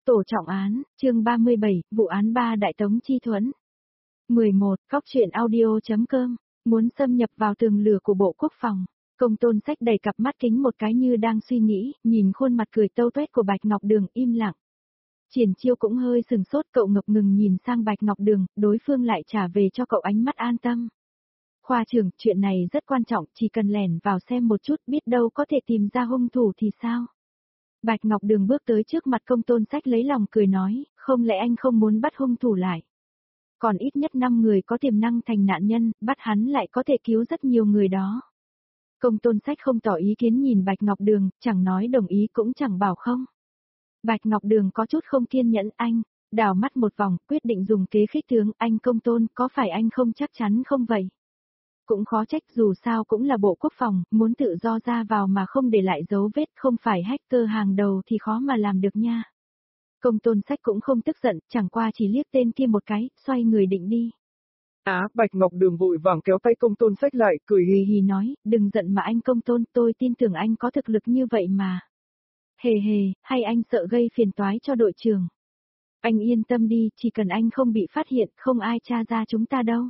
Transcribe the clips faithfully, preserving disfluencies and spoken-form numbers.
Tổ trọng án, chương ba mươi bảy, vụ án ba Đại Tống Chi Thuẫn. mười một, Cóc truyện audio.com, muốn xâm nhập vào tường lửa của Bộ Quốc phòng. Công Tôn Sách đầy cặp mắt kính một cái như đang suy nghĩ, nhìn khuôn mặt cười tâu tuét của Bạch Ngọc Đường im lặng. Triển Chiêu cũng hơi sừng sốt, cậu ngập ngừng nhìn sang Bạch Ngọc Đường, đối phương lại trả về cho cậu ánh mắt an tâm. Khoa trưởng, chuyện này rất quan trọng, chỉ cần lẻn vào xem một chút biết đâu có thể tìm ra hung thủ thì sao? Bạch Ngọc Đường bước tới trước mặt Công Tôn Sách lấy lòng cười nói, không lẽ anh không muốn bắt hung thủ lại? Còn ít nhất năm người có tiềm năng thành nạn nhân, bắt hắn lại có thể cứu rất nhiều người đó. Công Tôn Sách không tỏ ý kiến nhìn Bạch Ngọc Đường, chẳng nói đồng ý cũng chẳng bảo không. Bạch Ngọc Đường có chút không kiên nhẫn, anh, đảo mắt một vòng, quyết định dùng kế khích tướng, anh Công Tôn, có phải anh không chắc chắn không vậy? Cũng khó trách, dù sao cũng là Bộ Quốc phòng, muốn tự do ra vào mà không để lại dấu vết, không phải hacker hàng đầu thì khó mà làm được nha. Công Tôn Sách cũng không tức giận, chẳng qua chỉ liếc tên kia một cái, xoay người định đi. Á, Bạch Ngọc Đường vội vàng kéo tay Công Tôn Sách lại, cười hì hì nói, đừng giận mà anh Công Tôn, tôi tin tưởng anh có thực lực như vậy mà. Hề hề, hay anh sợ gây phiền toái cho đội trưởng? Anh yên tâm đi, chỉ cần anh không bị phát hiện, không ai tra ra chúng ta đâu.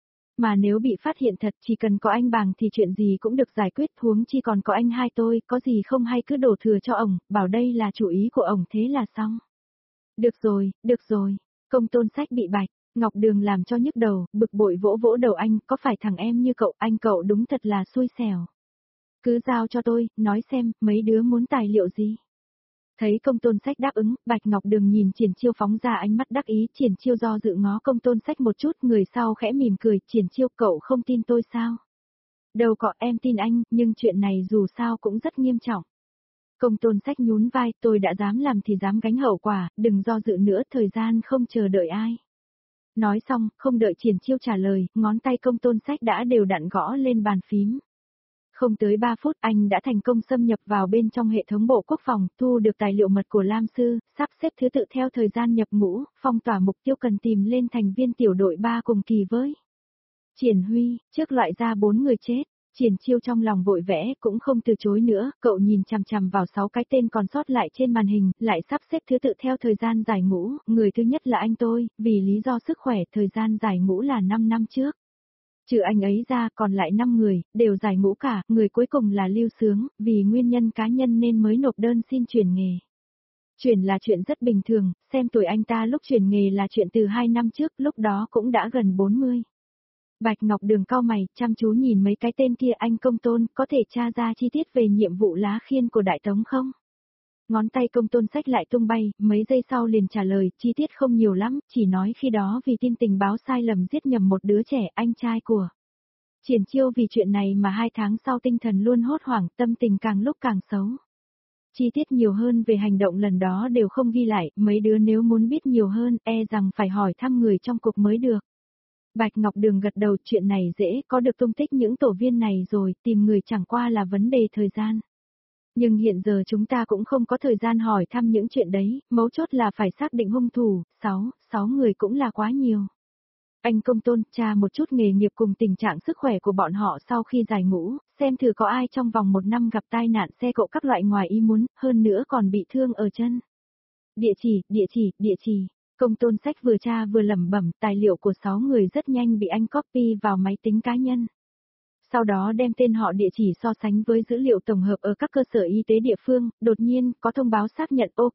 Mà nếu bị phát hiện thật, chỉ cần có anh Bàng thì chuyện gì cũng được giải quyết, huống chi còn có anh hai tôi, có gì không hay cứ đổ thừa cho ổng, bảo đây là chủ ý của ổng thế là xong. Được rồi, được rồi, Công Tôn Sách bị Bạch Ngọc Đường làm cho nhức đầu, bực bội vỗ vỗ đầu anh, có phải thằng em như cậu, anh cậu đúng thật là xui xẻo. Cứ giao cho tôi, nói xem, mấy đứa muốn tài liệu gì? Thấy Công Tôn Sách đáp ứng, Bạch Ngọc Đường nhìn Triển Chiêu phóng ra ánh mắt đắc ý, Triển Chiêu do dự ngó Công Tôn Sách một chút, người sau khẽ mỉm cười, Triển Chiêu, cậu không tin tôi sao? Đâu có, em tin anh, nhưng chuyện này dù sao cũng rất nghiêm trọng. Công Tôn Sách nhún vai, tôi đã dám làm thì dám gánh hậu quả, đừng do dự nữa, thời gian không chờ đợi ai. Nói xong, không đợi Triển Chiêu trả lời, ngón tay Công Tôn Sách đã đều đặn gõ lên bàn phím. Không tới ba phút anh đã thành công xâm nhập vào bên trong hệ thống Bộ Quốc phòng, thu được tài liệu mật của Lam Sư, sắp xếp thứ tự theo thời gian nhập ngũ, phong tỏa mục tiêu cần tìm lên thành viên tiểu đội ba cùng kỳ với. Triển Huy, trước loại ra bốn người chết, Triển Chiêu trong lòng vội vẽ cũng không từ chối nữa, cậu nhìn chằm chằm vào sáu cái tên còn sót lại trên màn hình, lại sắp xếp thứ tự theo thời gian giải ngũ, người thứ nhất là anh tôi, vì lý do sức khỏe thời gian giải ngũ là năm năm trước. Trừ anh ấy ra còn lại năm người, đều giải ngũ cả, người cuối cùng là Lưu Sướng, vì nguyên nhân cá nhân nên mới nộp đơn xin chuyển nghề. Chuyển là chuyện rất bình thường, xem tuổi anh ta lúc chuyển nghề là chuyện từ hai năm trước, lúc đó cũng đã gần bốn mươi. Bạch Ngọc Đường cau mày, chăm chú nhìn mấy cái tên kia, anh Công Tôn, có thể tra ra chi tiết về nhiệm vụ lá khiên của Đại Tống không? Ngón tay Công Tôn Sách lại tung bay, mấy giây sau liền trả lời, chi tiết không nhiều lắm, chỉ nói khi đó vì tin tình báo sai lầm giết nhầm một đứa trẻ, anh trai của Triển Chiêu, vì chuyện này mà hai tháng sau tinh thần luôn hốt hoảng, tâm tình càng lúc càng xấu. Chi tiết nhiều hơn về hành động lần đó đều không ghi lại, mấy đứa nếu muốn biết nhiều hơn, e rằng phải hỏi thăm người trong cục mới được. Bạch Ngọc Đường gật đầu, chuyện này dễ, có được tung tích những tổ viên này rồi, tìm người chẳng qua là vấn đề thời gian. Nhưng hiện giờ chúng ta cũng không có thời gian hỏi thăm những chuyện đấy, mấu chốt là phải xác định hung thủ, sáu, sáu người cũng là quá nhiều. Anh Công Tôn, tra một chút nghề nghiệp cùng tình trạng sức khỏe của bọn họ sau khi giải ngũ, xem thử có ai trong vòng một năm gặp tai nạn xe cộ các loại ngoài ý muốn, hơn nữa còn bị thương ở chân. Địa chỉ, địa chỉ, địa chỉ. Công Tôn Sách vừa tra vừa lẩm bẩm, tài liệu của sáu người rất nhanh bị anh copy vào máy tính cá nhân. Sau đó đem tên họ, địa chỉ so sánh với dữ liệu tổng hợp ở các cơ sở y tế địa phương, đột nhiên có thông báo xác nhận ok.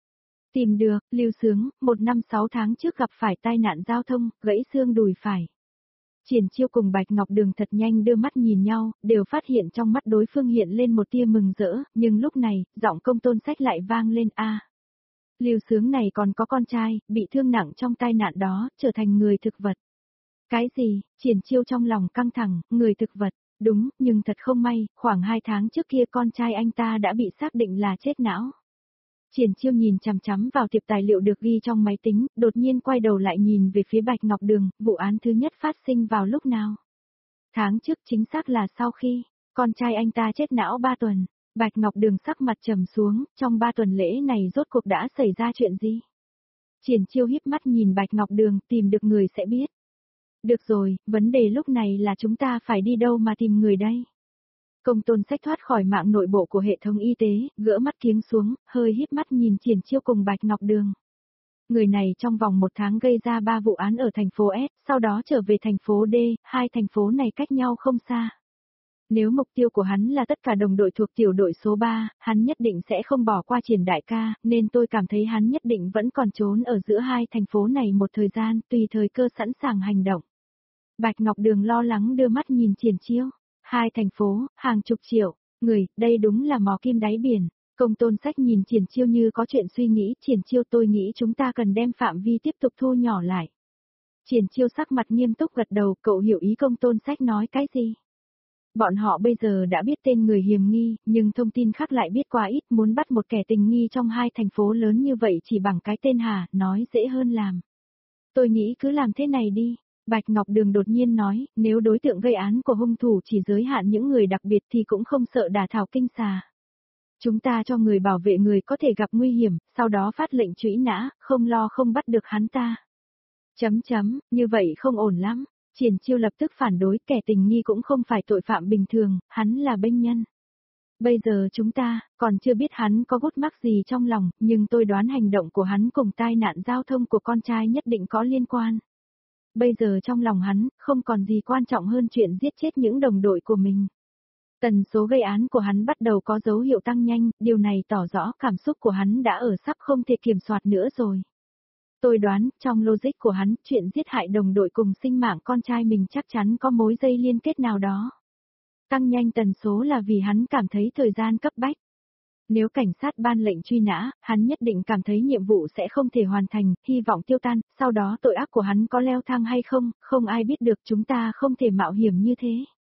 Tìm được, Lưu Sướng, một năm sáu tháng trước gặp phải tai nạn giao thông, gãy xương đùi phải. Triển Chiêu cùng Bạch Ngọc Đường thật nhanh đưa mắt nhìn nhau, đều phát hiện trong mắt đối phương hiện lên một tia mừng rỡ, nhưng lúc này, giọng Công Tôn Sách lại vang lên a. Lưu Sướng này còn có con trai, bị thương nặng trong tai nạn đó, trở thành người thực vật. Cái gì? Triển Chiêu trong lòng căng thẳng, người thực vật, đúng, nhưng thật không may, khoảng hai tháng trước kia con trai anh ta đã bị xác định là chết não. Triển Chiêu nhìn chằm chằm vào tiệp tài liệu được ghi trong máy tính, đột nhiên quay đầu lại nhìn về phía Bạch Ngọc Đường, vụ án thứ nhất phát sinh vào lúc nào? Tháng trước, chính xác là sau khi con trai anh ta chết não ba tuần. Bạch Ngọc Đường sắc mặt trầm xuống, trong ba tuần lễ này rốt cuộc đã xảy ra chuyện gì? Triển Chiêu híp mắt nhìn Bạch Ngọc Đường, tìm được người sẽ biết. Được rồi, vấn đề lúc này là chúng ta phải đi đâu mà tìm người đây? Công tôn sách thoát khỏi mạng nội bộ của hệ thống y tế, gỡ mắt kiếng xuống, hơi híp mắt nhìn Triển Chiêu cùng Bạch Ngọc Đường. Người này trong vòng một tháng gây ra ba vụ án ở thành phố S, sau đó trở về thành phố D, hai thành phố này cách nhau không xa. Nếu mục tiêu của hắn là tất cả đồng đội thuộc tiểu đội số ba, hắn nhất định sẽ không bỏ qua Triển đại ca, nên tôi cảm thấy hắn nhất định vẫn còn trốn ở giữa hai thành phố này một thời gian, tùy thời cơ sẵn sàng hành động. Bạch Ngọc Đường lo lắng đưa mắt nhìn Triển Chiêu. Hai thành phố, hàng chục triệu, người, đây đúng là mò kim đáy biển. Công tôn sách nhìn Triển Chiêu như có chuyện suy nghĩ, Triển Chiêu tôi nghĩ chúng ta cần đem phạm vi tiếp tục thu nhỏ lại. Triển Chiêu sắc mặt nghiêm túc gật đầu, cậu hiểu ý công tôn sách nói cái gì? Bọn họ bây giờ đã biết tên người hiểm nghi, nhưng thông tin khác lại biết quá ít, muốn bắt một kẻ tình nghi trong hai thành phố lớn như vậy chỉ bằng cái tên Hà, nói dễ hơn làm. Tôi nghĩ cứ làm thế này đi. Bạch Ngọc Đường đột nhiên nói, nếu đối tượng gây án của hung thủ chỉ giới hạn những người đặc biệt thì cũng không sợ đả thảo kinh xà. Chúng ta cho người bảo vệ người có thể gặp nguy hiểm, sau đó phát lệnh trũy nã, không lo không bắt được hắn ta. Chấm chấm, như vậy không ổn lắm. Triển Chiêu lập tức phản đối, kẻ tình nghi cũng không phải tội phạm bình thường, hắn là bênh nhân. Bây giờ chúng ta, còn chưa biết hắn có gút mắc gì trong lòng, nhưng tôi đoán hành động của hắn cùng tai nạn giao thông của con trai nhất định có liên quan. Bây giờ trong lòng hắn, không còn gì quan trọng hơn chuyện giết chết những đồng đội của mình. Tần số gây án của hắn bắt đầu có dấu hiệu tăng nhanh, điều này tỏ rõ cảm xúc của hắn đã ở sắp không thể kiểm soát nữa rồi. Tôi đoán, trong logic của hắn, chuyện giết hại đồng đội cùng sinh mạng con trai mình chắc chắn có mối dây liên kết nào đó. Tăng nhanh tần số là vì hắn cảm thấy thời gian cấp bách. Nếu cảnh sát ban lệnh truy nã, hắn nhất định cảm thấy nhiệm vụ sẽ không thể hoàn thành, hy vọng tiêu tan, sau đó tội ác của hắn có leo thang hay không, không ai biết được, chúng ta không thể mạo hiểm như thế.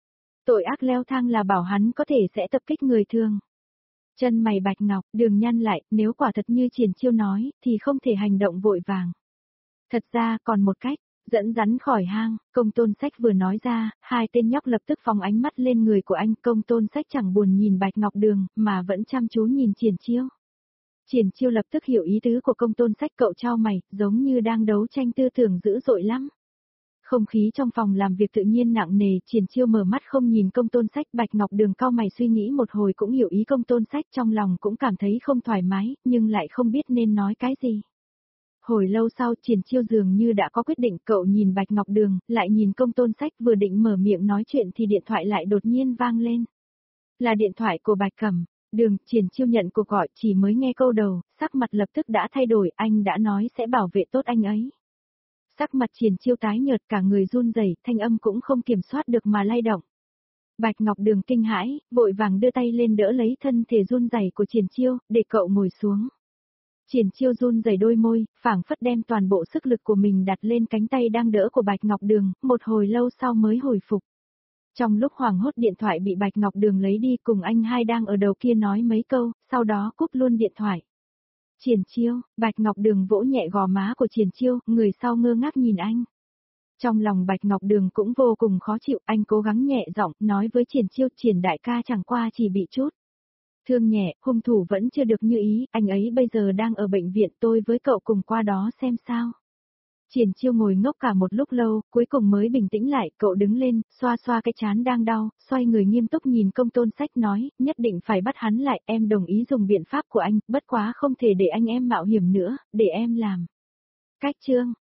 Tội ác leo thang là bảo hắn có thể sẽ tập kích người thường. Chân mày Bạch Ngọc Đường nhăn lại, nếu quả thật như Triển Chiêu nói, thì không thể hành động vội vàng. Thật ra còn một cách, dẫn rắn khỏi hang, công tôn sách vừa nói ra, hai tên nhóc lập tức phóng ánh mắt lên người của anh, công tôn sách chẳng buồn nhìn Bạch Ngọc Đường, mà vẫn chăm chú nhìn Triển Chiêu. Triển Chiêu lập tức hiểu ý tứ của công tôn sách, cậu chau mày, giống như đang đấu tranh tư tưởng dữ dội lắm. Không khí trong phòng làm việc tự nhiên nặng nề, Triển Chiêu mở mắt không nhìn công tôn sách, Bạch Ngọc Đường cau mày suy nghĩ một hồi cũng hiểu ý công tôn sách, trong lòng cũng cảm thấy không thoải mái, nhưng lại không biết nên nói cái gì. Hồi lâu sau Triển Chiêu dường như đã có quyết định, cậu nhìn Bạch Ngọc Đường, lại nhìn công tôn sách, vừa định mở miệng nói chuyện thì điện thoại lại đột nhiên vang lên. Là điện thoại của Bạch Cẩm. Đường, Triển Chiêu nhận cuộc gọi, chỉ mới nghe câu đầu, sắc mặt lập tức đã thay đổi, anh đã nói sẽ bảo vệ tốt anh ấy. Sắc mặt Triển Chiêu tái nhợt, cả người run rẩy, thanh âm cũng không kiểm soát được mà lay động. Bạch Ngọc Đường kinh hãi, vội vàng đưa tay lên đỡ lấy thân thể run rẩy của Triển Chiêu, để cậu ngồi xuống. Triển Chiêu run rẩy đôi môi, phảng phất đem toàn bộ sức lực của mình đặt lên cánh tay đang đỡ của Bạch Ngọc Đường, một hồi lâu sau mới hồi phục. Trong lúc hoảng hốt điện thoại bị Bạch Ngọc Đường lấy đi, cùng anh hai đang ở đầu kia nói mấy câu, sau đó cúp luôn điện thoại. Triển Chiêu, Bạch Ngọc Đường vỗ nhẹ gò má của Triển Chiêu, người sau ngơ ngác nhìn anh. Trong lòng Bạch Ngọc Đường cũng vô cùng khó chịu, anh cố gắng nhẹ giọng, nói với Triển Chiêu, Triển đại ca chẳng qua chỉ bị chút thương nhẹ, hung thủ vẫn chưa được như ý, anh ấy bây giờ đang ở bệnh viện, tôi với cậu cùng qua đó xem sao. Triển Chiêu ngồi ngốc cả một lúc lâu, cuối cùng mới bình tĩnh lại, cậu đứng lên, xoa xoa cái trán đang đau, xoay người nghiêm túc nhìn công tôn sách nói, nhất định phải bắt hắn lại, em đồng ý dùng biện pháp của anh, bất quá không thể để anh em mạo hiểm nữa, để em làm. Cách chương